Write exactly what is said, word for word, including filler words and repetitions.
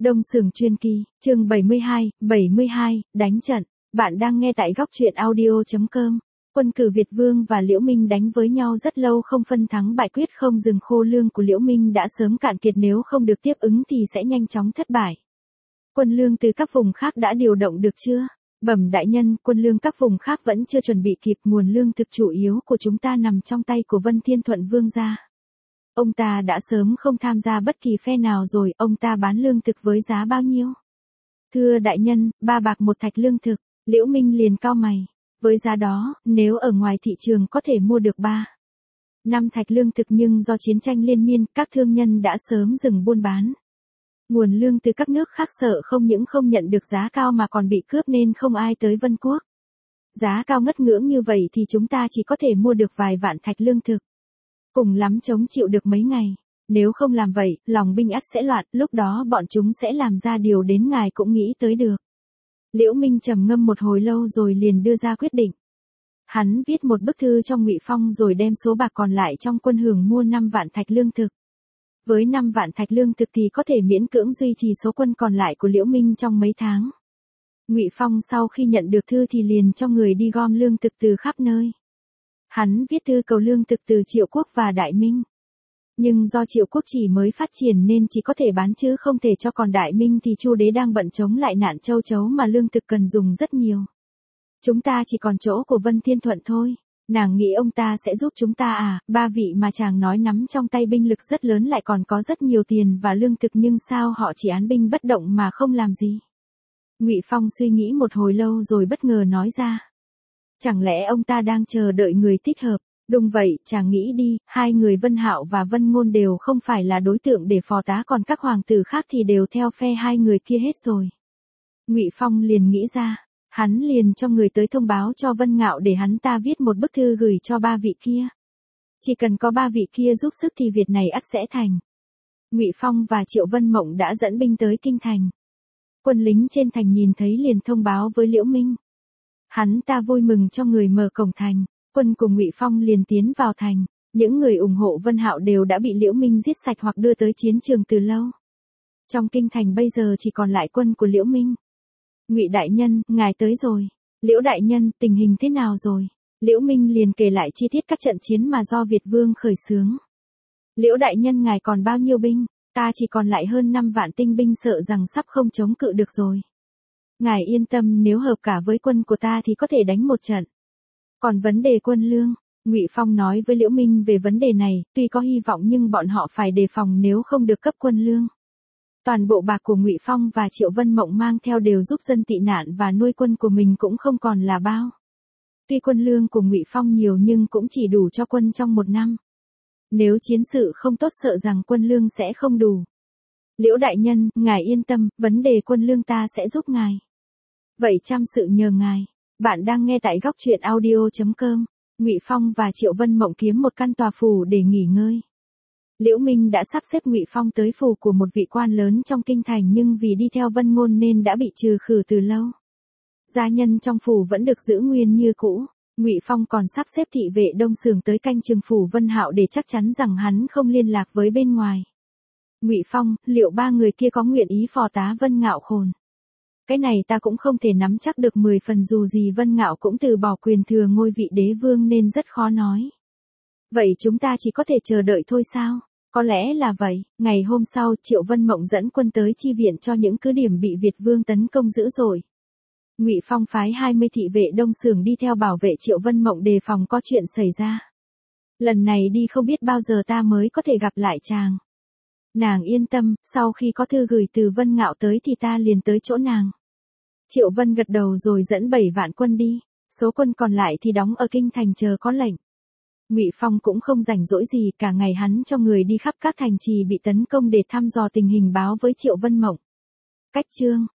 Đông Sưởng Truyền Kỳ, chương bảy mươi hai, bảy mươi hai, đánh trận. Bạn đang nghe tại góc truyện audio chấm com. Quân cử Việt Vương và Liễu Minh đánh với nhau rất lâu không phân thắng bại, quyết không dừng. Khô lương của Liễu Minh đã sớm cạn kiệt, nếu không được tiếp ứng thì sẽ nhanh chóng thất bại. Quân lương từ các vùng khác đã điều động được chưa? Bẩm đại nhân, quân lương các vùng khác vẫn chưa chuẩn bị kịp. Nguồn lương thực chủ yếu của chúng ta nằm trong tay của Vân Thiên Thuận Vương gia. Ông ta đã sớm không tham gia bất kỳ phe nào rồi. Ông ta bán lương thực với giá bao nhiêu? Thưa đại nhân, ba bạc một thạch lương thực. Liễu Minh liền cau mày. Với giá đó, nếu ở ngoài thị trường có thể mua được ba, năm thạch lương thực, nhưng do chiến tranh liên miên, các thương nhân đã sớm dừng buôn bán. Nguồn lương từ các nước khác sợ không những không nhận được giá cao mà còn bị cướp nên không ai tới Vân Quốc. Giá cao ngất ngưỡng như vậy thì chúng ta chỉ có thể mua được vài vạn thạch lương thực. Cùng lắm chống chịu được mấy ngày. Nếu không làm vậy, lòng binh ắt sẽ loạn, lúc đó bọn chúng sẽ làm ra điều đến ngài cũng nghĩ tới được. Liễu Minh trầm ngâm một hồi lâu rồi liền đưa ra quyết định. Hắn viết một bức thư cho Ngụy Phong rồi đem số bạc còn lại trong quân hưởng mua năm vạn thạch lương thực. Với năm vạn thạch lương thực thì có thể miễn cưỡng duy trì số quân còn lại của Liễu Minh trong mấy tháng. Ngụy Phong sau khi nhận được thư thì liền cho người đi gom lương thực từ khắp nơi. Hắn viết thư cầu lương thực từ Triệu Quốc và Đại Minh. Nhưng do Triệu Quốc chỉ mới phát triển nên chỉ có thể bán chứ không thể cho, còn Đại Minh thì Chu đế đang bận chống lại nạn châu chấu mà lương thực cần dùng rất nhiều. Chúng ta chỉ còn chỗ của Vân Thiên Thuận thôi. Nàng nghĩ ông ta sẽ giúp chúng ta à? Ba vị mà chàng nói nắm trong tay binh lực rất lớn, lại còn có rất nhiều tiền và lương thực, nhưng sao họ chỉ án binh bất động mà không làm gì? Ngụy Phong suy nghĩ một hồi lâu rồi bất ngờ nói ra. Chẳng lẽ ông ta đang chờ đợi người thích hợp? Đúng vậy, chàng nghĩ đi, hai người Vân Hạo và Vân Ngôn đều không phải là đối tượng để phò tá, còn các hoàng tử khác thì đều theo phe hai người kia hết rồi. Ngụy Phong liền nghĩ ra, hắn liền cho người tới thông báo cho Vân Ngạo để hắn ta viết một bức thư gửi cho ba vị kia. Chỉ cần có ba vị kia giúp sức thì việc này ắt sẽ thành. Ngụy Phong và Triệu Vân Mộng đã dẫn binh tới kinh thành. Quân lính trên thành nhìn thấy liền thông báo với Liễu Minh. Hắn ta vui mừng cho người mở cổng thành. Quân cùng Ngụy Phong liền tiến vào thành. Những người ủng hộ Vân Hạo đều đã bị Liễu Minh giết sạch hoặc đưa tới chiến trường từ lâu. Trong kinh thành bây giờ chỉ còn lại quân của Liễu Minh. Ngụy đại nhân, ngài tới rồi. Liễu đại nhân, tình hình thế nào rồi? Liễu Minh liền kể lại chi tiết các trận chiến mà do Việt Vương khởi xướng. Liễu đại nhân, ngài còn bao nhiêu binh? Ta chỉ còn lại hơn năm vạn tinh binh, sợ rằng sắp không chống cự được rồi. Ngài yên tâm, nếu hợp cả với quân của ta thì có thể đánh một trận. Còn vấn đề quân lương, Ngụy Phong nói với Liễu Minh về vấn đề này, tuy có hy vọng nhưng bọn họ phải đề phòng nếu không được cấp quân lương. Toàn bộ bạc của Ngụy Phong và Triệu Vân Mộng mang theo đều giúp dân tị nạn và nuôi quân của mình cũng không còn là bao. Tuy quân lương của Ngụy Phong nhiều nhưng cũng chỉ đủ cho quân trong một năm. Nếu chiến sự không tốt sợ rằng quân lương sẽ không đủ. Liễu đại nhân, ngài yên tâm, vấn đề quân lương ta sẽ giúp ngài. Vậy trăm sự nhờ ngài. Bạn đang nghe tại góc truyện audio chấm com. Ngụy Phong và Triệu Vân Mộng kiếm một căn tòa phủ để nghỉ ngơi. Liễu Minh đã sắp xếp Ngụy Phong tới phủ của một vị quan lớn trong kinh thành, nhưng vì đi theo Vân Ngôn nên đã bị trừ khử từ lâu. Gia nhân trong phủ vẫn được giữ nguyên như cũ. Ngụy Phong còn sắp xếp thị vệ Đông Sưởng tới canh chừng phủ Vân Hạo để chắc chắn rằng hắn không liên lạc với bên ngoài. Ngụy Phong, liệu ba người kia có nguyện ý phò tá Vân Ngạo Khôn? Cái này ta cũng không thể nắm chắc được mười phần, dù gì Vân Ngạo cũng từ bỏ quyền thừa ngôi vị đế vương nên rất khó nói. Vậy chúng ta chỉ có thể chờ đợi thôi sao? Có lẽ là vậy. Ngày hôm sau, Triệu Vân Mộng dẫn quân tới chi viện cho những cứ điểm bị Việt Vương tấn công dữ dội. Ngụy Phong phái hai mươi thị vệ Đông Sưởng đi theo bảo vệ Triệu Vân Mộng, đề phòng có chuyện xảy ra. Lần này đi không biết bao giờ ta mới có thể gặp lại chàng. Nàng yên tâm, sau khi có thư gửi từ Vân Ngạo tới thì ta liền tới chỗ nàng. Triệu Vân gật đầu rồi dẫn bảy vạn quân đi. Số quân còn lại thì đóng ở kinh thành chờ có lệnh. Ngụy Phong cũng không rảnh rỗi gì, cả ngày hắn cho người đi khắp các thành trì bị tấn công để thăm dò tình hình, báo với Triệu Vân Mộng. Cách chương